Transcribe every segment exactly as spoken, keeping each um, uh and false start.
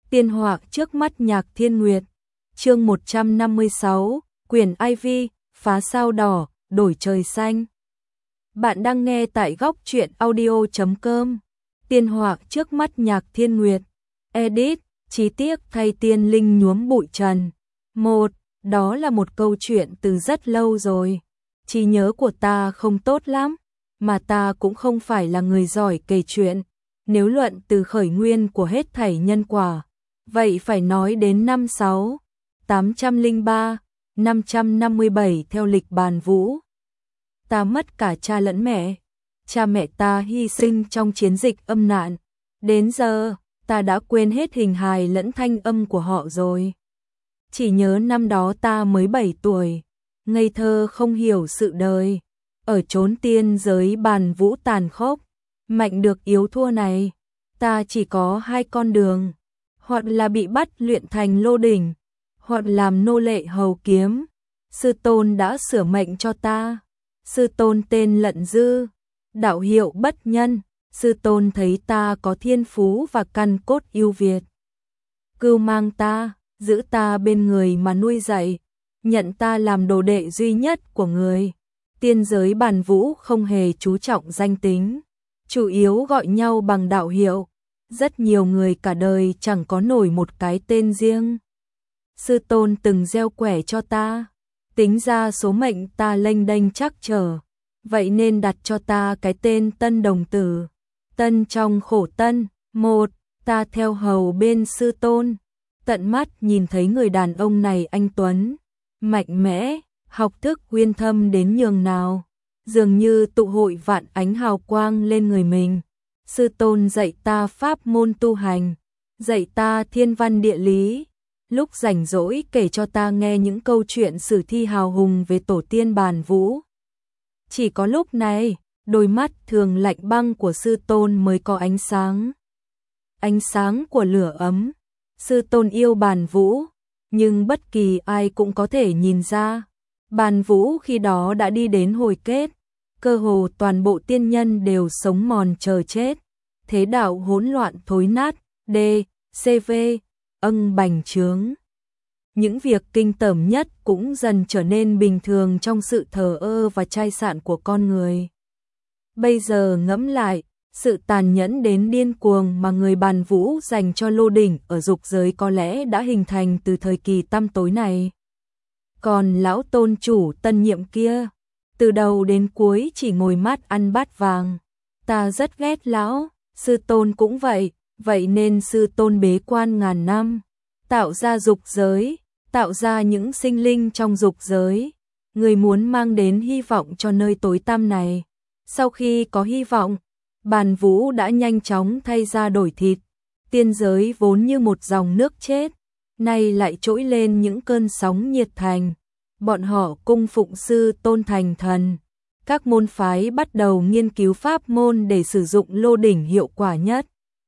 Tiên họa trước mắt Nhạc Thiên Nguyệt. Chương một trăm năm mươi sáu, Quyền Ivy, phá sao đỏ, đổi trời xanh. Bạn đang nghe tại góc truyện audio chấm com. Tiên họa trước mắt Nhạc Thiên Nguyệt. Edit, chi tiết thay tiên linh nhuốm bụi trần. Một, đó là một câu chuyện từ rất lâu rồi. Trí nhớ của ta không tốt lắm, mà ta cũng không phải là người giỏi kể chuyện. Nếu luận từ khởi nguyên của hết thảy nhân quả, vậy phải nói đến năm sáu, tám trăm lẻ ba, năm trăm năm mươi bảy theo lịch bàn vũ. Ta mất cả cha lẫn mẹ. Cha mẹ ta hy sinh trong chiến dịch âm nạn. Đến giờ, ta đã quên hết hình hài lẫn thanh âm của họ rồi. Chỉ nhớ năm đó ta mới bảy tuổi, ngây thơ không hiểu sự đời. Ở chốn tiên giới bàn vũ tàn khốc, mạnh được yếu thua này, ta chỉ có hai con đường. Hoặc là bị bắt luyện thành lô đỉnh, hoặc làm nô lệ hầu kiếm. Sư tôn đã sửa mệnh cho ta. Sư tôn tên Lận Dư, đạo hiệu Bất Nhân. Sư tôn thấy ta có thiên phú và căn cốt ưu việt, cưu mang ta, giữ ta bên người mà nuôi dạy, nhận ta làm đồ đệ duy nhất của người. Tiên giới bàn vũ không hề chú trọng danh tính, chủ yếu gọi nhau bằng đạo hiệu. Rất nhiều người cả đời chẳng có nổi một cái tên riêng. Sư tôn từng gieo quẻ cho ta, tính ra số mệnh ta lênh đênh trắc trở, vậy nên đặt cho ta cái tên Tân Đồng Tử. Tân trong khổ tân. Một, ta theo hầu bên sư tôn, tận mắt nhìn thấy người đàn ông này anh tuấn, mạnh mẽ, học thức uyên thâm đến nhường nào, dường như tụ hội vạn ánh hào quang lên người mình. Sư tôn dạy ta pháp môn tu hành, dạy ta thiên văn địa lý, lúc rảnh rỗi kể cho ta nghe những câu chuyện sử thi hào hùng về tổ tiên bàn vũ. Chỉ có lúc này, đôi mắt thường lạnh băng của sư tôn mới có ánh sáng. Ánh sáng của lửa ấm. Sư tôn yêu bàn vũ, nhưng bất kỳ ai cũng có thể nhìn ra. Bàn vũ khi đó đã đi đến hồi kết, cơ hồ toàn bộ tiên nhân đều sống mòn chờ chết. Thế đạo hỗn loạn thối nát, D, C V, âng bành trướng. Những việc kinh tởm nhất cũng dần trở nên bình thường trong sự thờ ơ và chai sạn của con người. Bây giờ ngẫm lại, sự tàn nhẫn đến điên cuồng mà người bàn vũ dành cho lô đỉnh ở dục giới có lẽ đã hình thành từ thời kỳ tăm tối này. Còn lão tôn chủ tân nhiệm kia, từ đầu đến cuối chỉ ngồi mát ăn bát vàng. Ta rất ghét lão, sư tôn cũng vậy, vậy nên sư tôn bế quan ngàn năm, tạo ra dục giới, tạo ra những sinh linh trong dục giới. Người muốn mang đến hy vọng cho nơi tối tăm này. Sau khi có hy vọng, bàn vũ đã nhanh chóng thay ra đổi thịt. Tiên giới vốn như một dòng nước chết, nay lại trỗi lên những cơn sóng nhiệt thành. Bọn họ cung phụng sư tôn thành thần. Các môn phái bắt đầu nghiên cứu pháp môn để sử dụng lô đỉnh hiệu quả nhất.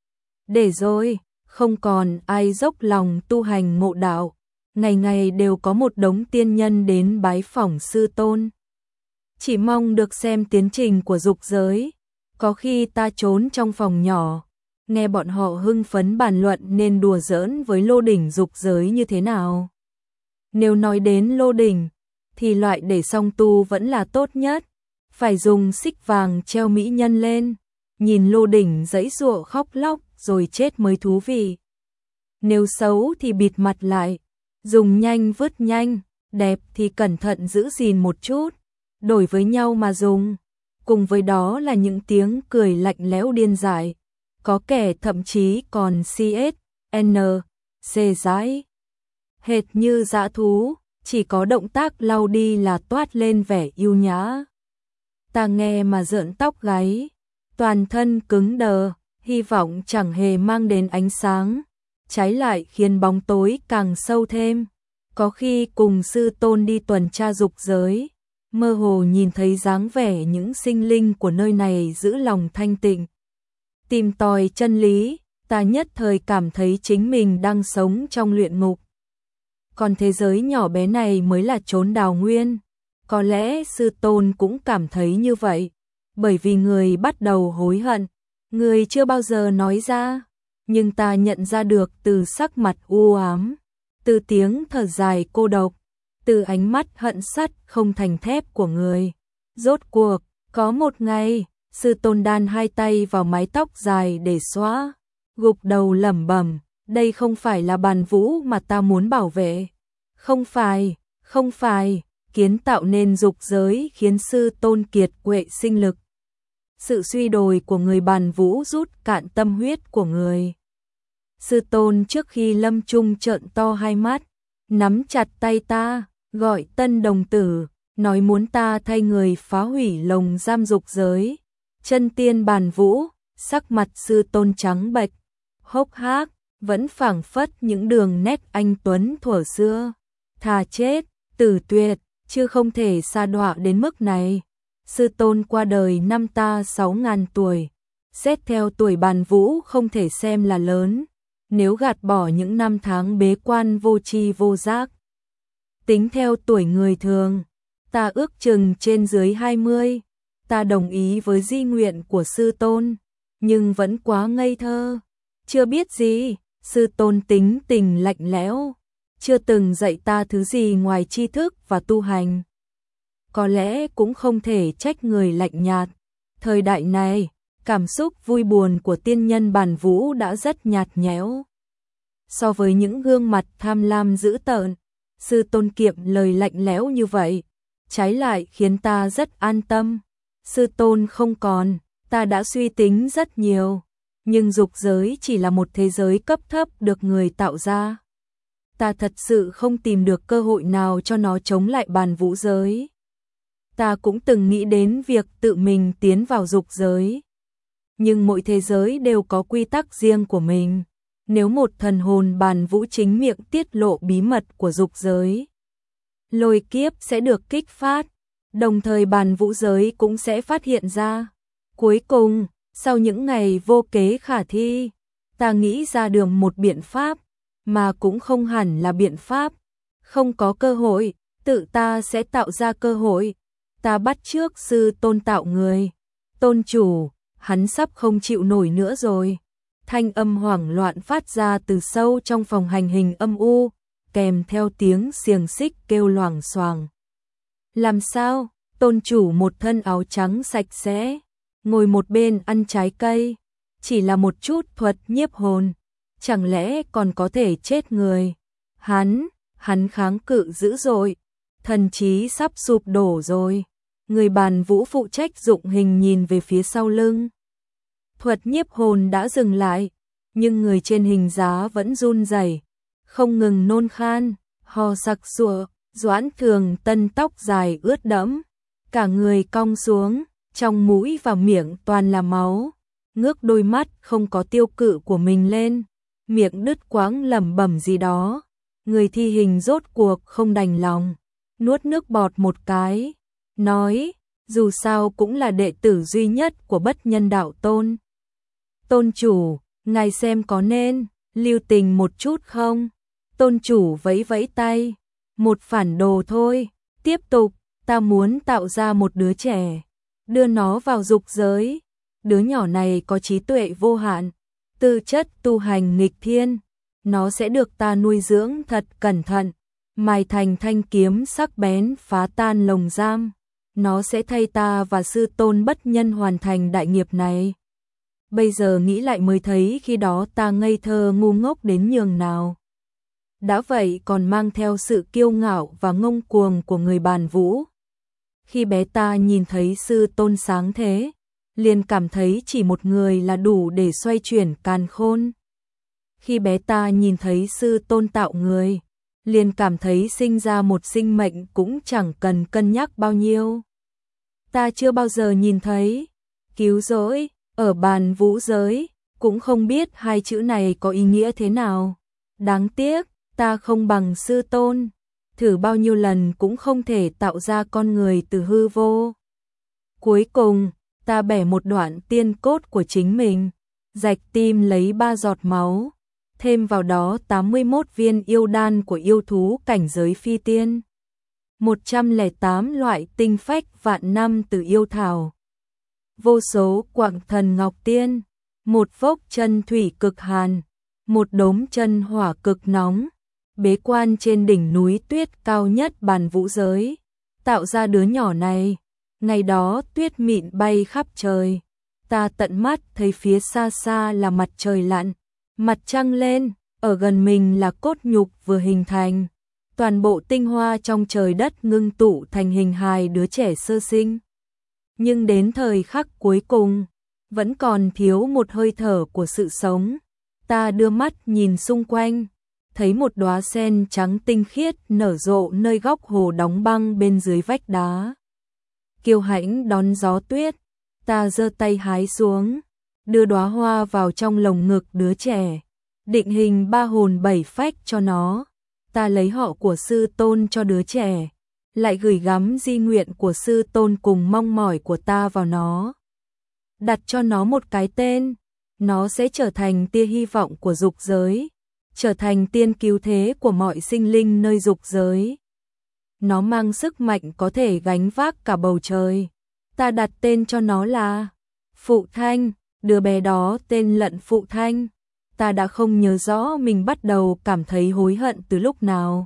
Để rồi, không còn ai dốc lòng tu hành ngộ đạo. Ngày ngày đều có một đống tiên nhân đến bái phỏng sư tôn, chỉ mong được xem tiến trình của dục giới. Có khi ta trốn trong phòng nhỏ, nghe bọn họ hưng phấn bàn luận nên đùa giỡn với lô đỉnh dục giới như thế nào. Nếu nói đến lô đỉnh, thì loại để song tu vẫn là tốt nhất. Phải dùng xích vàng treo mỹ nhân lên, nhìn lô đỉnh giãy giụa khóc lóc rồi chết mới thú vị. Nếu xấu thì bịt mặt lại, dùng nhanh vứt nhanh, đẹp thì cẩn thận giữ gìn một chút, đổi với nhau mà dùng. Cùng với đó là những tiếng cười lạnh lẽo điên dại, có kẻ thậm chí còn C S N C dãi, hệt như dã thú, chỉ có động tác lau đi là toát lên vẻ yêu nhã. Ta nghe mà rợn tóc gáy, toàn thân cứng đờ, hy vọng chẳng hề mang đến ánh sáng, trái lại khiến bóng tối càng sâu thêm. Có khi cùng sư tôn đi tuần tra dục giới, mơ hồ nhìn thấy dáng vẻ những sinh linh của nơi này giữ lòng thanh tịnh, tìm tòi chân lý, ta nhất thời cảm thấy chính mình đang sống trong luyện ngục. Còn thế giới nhỏ bé này mới là chốn đào nguyên. Có lẽ sư tôn cũng cảm thấy như vậy, bởi vì người bắt đầu hối hận, người chưa bao giờ nói ra. nhưng ta nhận ra được từ sắc mặt u ám, từ tiếng thở dài cô độc, từ ánh mắt hận sắt không thành thép của người. Rốt cuộc, có một ngày, sư tôn đan hai tay vào mái tóc dài để xóa, gục đầu lẩm bẩm, đây không phải là Bàn Vũ mà ta muốn bảo vệ. Không phải, không phải, kiến tạo nên dục giới khiến sư tôn kiệt quệ sinh lực. Sự suy đồi của người Bàn Vũ rút cạn tâm huyết của người. Sư tôn trước khi lâm chung trợn to hai mắt, nắm chặt tay ta, gọi tân đồng tử, nói muốn ta thay người phá hủy lồng giam dục giới. Chân tiên Bàn Vũ, sắc mặt sư tôn trắng bệch, hốc hác, vẫn phảng phất những đường nét anh tuấn thuở xưa. Thà chết, tử tuyệt, chứ không thể sa đọa đến mức này. Sư tôn qua đời năm ta sáu ngàn tuổi, xét theo tuổi Bàn Vũ không thể xem là lớn, nếu gạt bỏ những năm tháng bế quan vô tri vô giác. Tính theo tuổi người thường, ta ước chừng trên dưới hai mươi, ta đồng ý với di nguyện của sư tôn, nhưng vẫn quá ngây thơ, chưa biết gì. Sư tôn tính tình lạnh lẽo, chưa từng dạy ta thứ gì ngoài tri thức và tu hành. Có lẽ cũng không thể trách người lạnh nhạt. Thời đại này, cảm xúc vui buồn của tiên nhân Bàn Vũ đã rất nhạt nhẽo. So với những gương mặt tham lam dữ tợn, sư tôn kiệm lời lạnh lẽo như vậy, trái lại khiến ta rất an tâm. Sư tôn không còn, ta đã suy tính rất nhiều, nhưng dục giới chỉ là một thế giới cấp thấp được người tạo ra. Ta thật sự không tìm được cơ hội nào cho nó chống lại Bàn Vũ giới. Ta cũng từng nghĩ đến việc tự mình tiến vào dục giới. Nhưng mỗi thế giới đều có quy tắc riêng của mình. Nếu một thần hồn Bàn Vũ chính miệng tiết lộ bí mật của dục giới, lôi kiếp sẽ được kích phát, đồng thời Bàn Vũ giới cũng sẽ phát hiện ra. Cuối cùng, sau những ngày vô kế khả thi, ta nghĩ ra được một biện pháp, mà cũng không hẳn là biện pháp. Không có cơ hội, tự ta sẽ tạo ra cơ hội. Ta bắt chước sư tôn tạo người. Tôn chủ, hắn sắp không chịu nổi nữa rồi. Thanh âm hoảng loạn phát ra từ sâu trong phòng hành hình âm u, kèm theo tiếng xiềng xích kêu loảng xoảng. Làm sao? Tôn chủ một thân áo trắng sạch sẽ, ngồi một bên ăn trái cây, chỉ là một chút thuật nhiếp hồn, chẳng lẽ còn có thể chết người? Hắn, hắn kháng cự dữ dội, thần trí sắp sụp đổ rồi. Người Bàn Vũ phụ trách dụng hình nhìn về phía sau lưng. Thuật nhiếp hồn đã dừng lại, nhưng người trên hình giá vẫn run rẩy, không ngừng nôn khan, ho sặc sụa. Doãn Thường Tân tóc dài ướt đẫm, cả người cong xuống, trong mũi và miệng toàn là máu, ngước đôi mắt không có tiêu cự của mình lên, miệng đứt quãng lẩm bẩm gì đó. Người thi hình rốt cuộc không đành lòng, nuốt nước bọt một cái, nói, dù sao cũng là đệ tử duy nhất của Bất Nhân Đạo Tôn. Tôn chủ, ngài xem có nên lưu tình một chút không? Tôn chủ vẫy vẫy tay, một phản đồ thôi, tiếp tục, ta muốn tạo ra một đứa trẻ, đưa nó vào dục giới. Đứa nhỏ này có trí tuệ vô hạn, tư chất tu hành nghịch thiên, nó sẽ được ta nuôi dưỡng thật cẩn thận, mài thành thanh kiếm sắc bén phá tan lồng giam. Nó sẽ thay ta và sư tôn Bất Nhân hoàn thành đại nghiệp này. Bây giờ nghĩ lại mới thấy khi đó ta ngây thơ ngu ngốc đến nhường nào. Đã vậy còn mang theo sự kiêu ngạo và ngông cuồng của người Bàn Vũ. Khi bé ta nhìn thấy sư tôn sáng thế, liền cảm thấy chỉ một người là đủ để xoay chuyển càn khôn. Khi bé ta nhìn thấy sư tôn tạo người, liền cảm thấy sinh ra một sinh mệnh cũng chẳng cần cân nhắc bao nhiêu. Ta chưa bao giờ nhìn thấy cứu rỗi ở Bàn Vũ giới, cũng không biết hai chữ này có ý nghĩa thế nào. Đáng tiếc, ta không bằng sư tôn, thử bao nhiêu lần cũng không thể tạo ra con người từ hư vô. Cuối cùng, ta bẻ một đoạn tiên cốt của chính mình, rạch tim lấy ba giọt máu, thêm vào đó tám mươi mốt viên yêu đan của yêu thú cảnh giới phi tiên, một trăm lẻ tám loại tinh phách vạn năm từ yêu thảo, vô số quặng thần ngọc tiên, một vốc chân thủy cực hàn, một đốm chân hỏa cực nóng, bế quan trên đỉnh núi tuyết cao nhất bàn vũ giới, tạo ra đứa nhỏ này. Ngày đó tuyết mịn bay khắp trời, ta tận mắt thấy phía xa xa là mặt trời lặn, mặt trăng lên, ở gần mình là cốt nhục vừa hình thành. Toàn bộ tinh hoa trong trời đất ngưng tụ thành hình hài đứa trẻ sơ sinh. Nhưng đến thời khắc cuối cùng, vẫn còn thiếu một hơi thở của sự sống. Ta đưa mắt nhìn xung quanh, thấy một đóa sen trắng tinh khiết nở rộ nơi góc hồ đóng băng bên dưới vách đá. Kiêu hãnh đón gió tuyết, ta giơ tay hái xuống, đưa đóa hoa vào trong lồng ngực đứa trẻ, định hình ba hồn bảy phách cho nó. Ta lấy họ của sư tôn cho đứa trẻ, lại gửi gắm di nguyện của sư tôn cùng mong mỏi của ta vào nó. Đặt cho nó một cái tên, nó sẽ trở thành tia hy vọng của dục giới, trở thành tiên cứu thế của mọi sinh linh nơi dục giới. Nó mang sức mạnh có thể gánh vác cả bầu trời. Ta đặt tên cho nó là Phụ Thanh, đứa bé đó tên Lận Phụ Thanh. Ta đã không nhớ rõ mình bắt đầu cảm thấy hối hận từ lúc nào.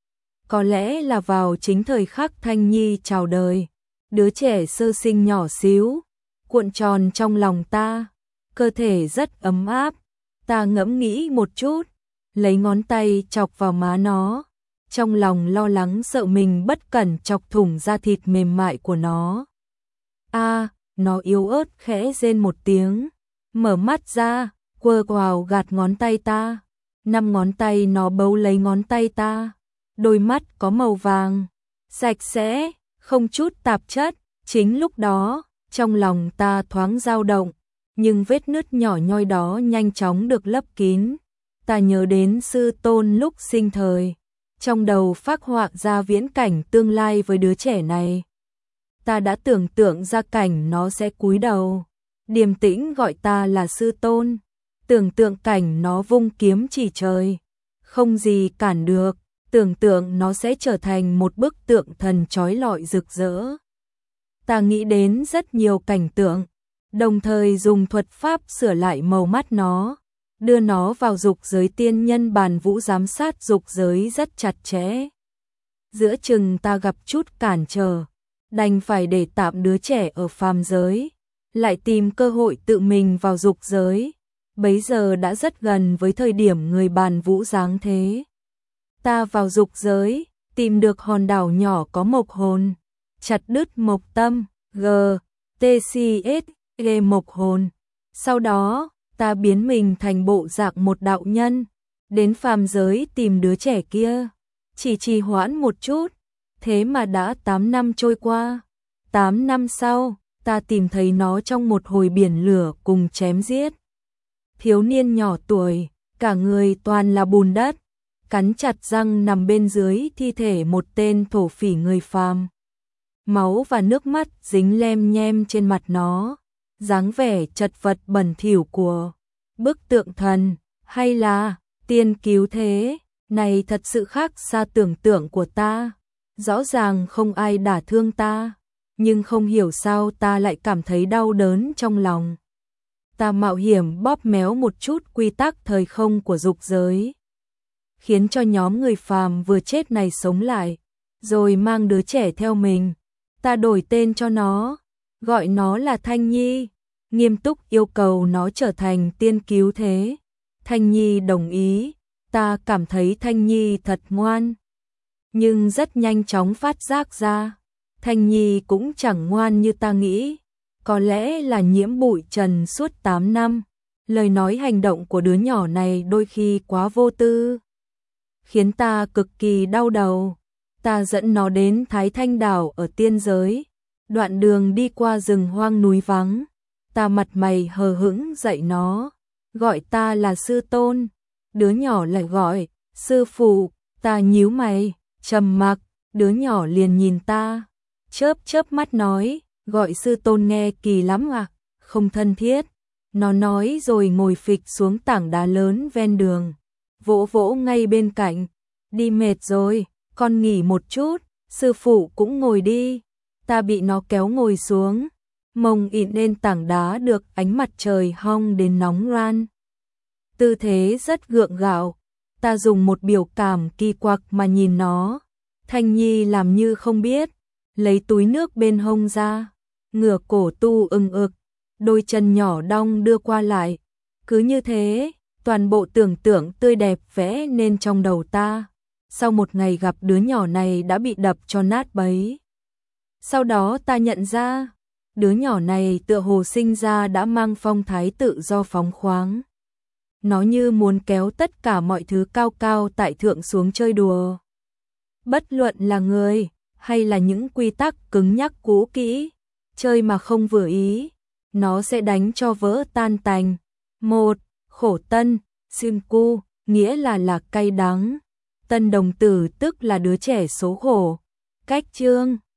Có lẽ là vào chính thời khắc Thanh Nhi chào đời, đứa trẻ sơ sinh nhỏ xíu, cuộn tròn trong lòng ta, cơ thể rất ấm áp. Ta ngẫm nghĩ một chút, lấy ngón tay chọc vào má nó, trong lòng lo lắng sợ mình bất cẩn chọc thủng da thịt mềm mại của nó. A, à, nó yếu ớt khẽ rên một tiếng, mở mắt ra, quơ quào gạt ngón tay ta. Năm ngón tay nó bấu lấy ngón tay ta, đôi mắt có màu vàng, sạch sẽ, không chút tạp chất. Chính lúc đó, trong lòng ta thoáng dao động, nhưng vết nứt nhỏ nhoi đó nhanh chóng được lấp kín. Ta nhớ đến sư tôn lúc sinh thời, trong đầu phác họa ra viễn cảnh tương lai với đứa trẻ này. Ta đã tưởng tượng ra cảnh nó sẽ cúi đầu, điềm tĩnh gọi ta là sư tôn, tưởng tượng cảnh nó vung kiếm chỉ trời, không gì cản được, tưởng tượng nó sẽ trở thành một bức tượng thần chói lọi rực rỡ. Ta nghĩ đến rất nhiều cảnh tượng, đồng thời dùng thuật pháp sửa lại màu mắt nó, đưa nó vào dục giới tiên nhân bàn vũ giám sát dục giới rất chặt chẽ. Giữa chừng ta gặp chút cản trở, đành phải để tạm đứa trẻ ở phàm giới, lại tìm cơ hội tự mình vào dục giới. Bấy giờ đã rất gần với thời điểm người bàn vũ giáng thế. Ta vào dục giới, tìm được hòn đảo nhỏ có mộc hồn, chặt đứt mộc tâm, G, T C S, G mộc hồn. Sau đó, ta biến mình thành bộ dạng một đạo nhân, đến phàm giới tìm đứa trẻ kia. Chỉ trì hoãn một chút, thế mà đã tám năm trôi qua. tám năm sau, ta tìm thấy nó trong một hồi biển lửa cùng chém giết. Thiếu niên nhỏ tuổi, cả người toàn là bùn đất, cắn chặt răng nằm bên dưới thi thể một tên thổ phỉ người phàm. Máu và nước mắt dính lem nhem trên mặt nó, dáng vẻ chật vật bẩn thỉu của bức tượng thần hay là tiên cứu thế này thật sự khác xa tưởng tượng của ta. Rõ ràng không ai đả thương ta, nhưng không hiểu sao ta lại cảm thấy đau đớn trong lòng. Ta mạo hiểm bóp méo một chút quy tắc thời không của dục giới, khiến cho nhóm người phàm vừa chết này sống lại, rồi mang đứa trẻ theo mình. Ta đổi tên cho nó, gọi nó là Thanh Nhi, nghiêm túc yêu cầu nó trở thành tiên cứu thế. Thanh Nhi đồng ý, ta cảm thấy Thanh Nhi thật ngoan. Nhưng rất nhanh chóng phát giác ra, Thanh Nhi cũng chẳng ngoan như ta nghĩ. Có lẽ là nhiễm bụi trần suốt tám năm, lời nói hành động của đứa nhỏ này đôi khi quá vô tư, khiến ta cực kỳ đau đầu. Ta dẫn nó đến Thái Thanh Đảo ở tiên giới, đoạn đường đi qua rừng hoang núi vắng. Ta mặt mày hờ hững dạy nó, gọi ta là sư tôn. Đứa nhỏ lại gọi, sư phụ. Ta nhíu mày, trầm mặc, đứa nhỏ liền nhìn ta, chớp chớp mắt nói, gọi sư tôn nghe kỳ lắm à, không thân thiết. Nó nói rồi ngồi phịch xuống tảng đá lớn ven đường, vỗ vỗ ngay bên cạnh. Đi mệt rồi, con nghỉ một chút, sư phụ cũng ngồi đi. Ta bị nó kéo ngồi xuống, mông ịn lên tảng đá được ánh mặt trời hong đến nóng ran. Tư thế rất gượng gạo, ta dùng một biểu cảm kỳ quặc mà nhìn nó. Thanh Nhi làm như không biết, lấy túi nước bên hông ra, ngửa cổ tu ưng ực, đôi chân nhỏ đong đưa qua lại. Cứ như thế, toàn bộ tưởng tượng tươi đẹp vẽ nên trong đầu ta. Sau một ngày gặp đứa nhỏ này đã bị đập cho nát bấy. Sau đó ta nhận ra, đứa nhỏ này tựa hồ sinh ra đã mang phong thái tự do phóng khoáng. Nó như muốn kéo tất cả mọi thứ cao cao tại thượng xuống chơi đùa. Bất luận là người, hay là những quy tắc cứng nhắc cũ kỹ, chơi mà không vừa ý, nó sẽ đánh cho vỡ tan tành. Một, khổ tân, sim cu, nghĩa là là cay đắng. Tân đồng tử tức là đứa trẻ số khổ. Cách chương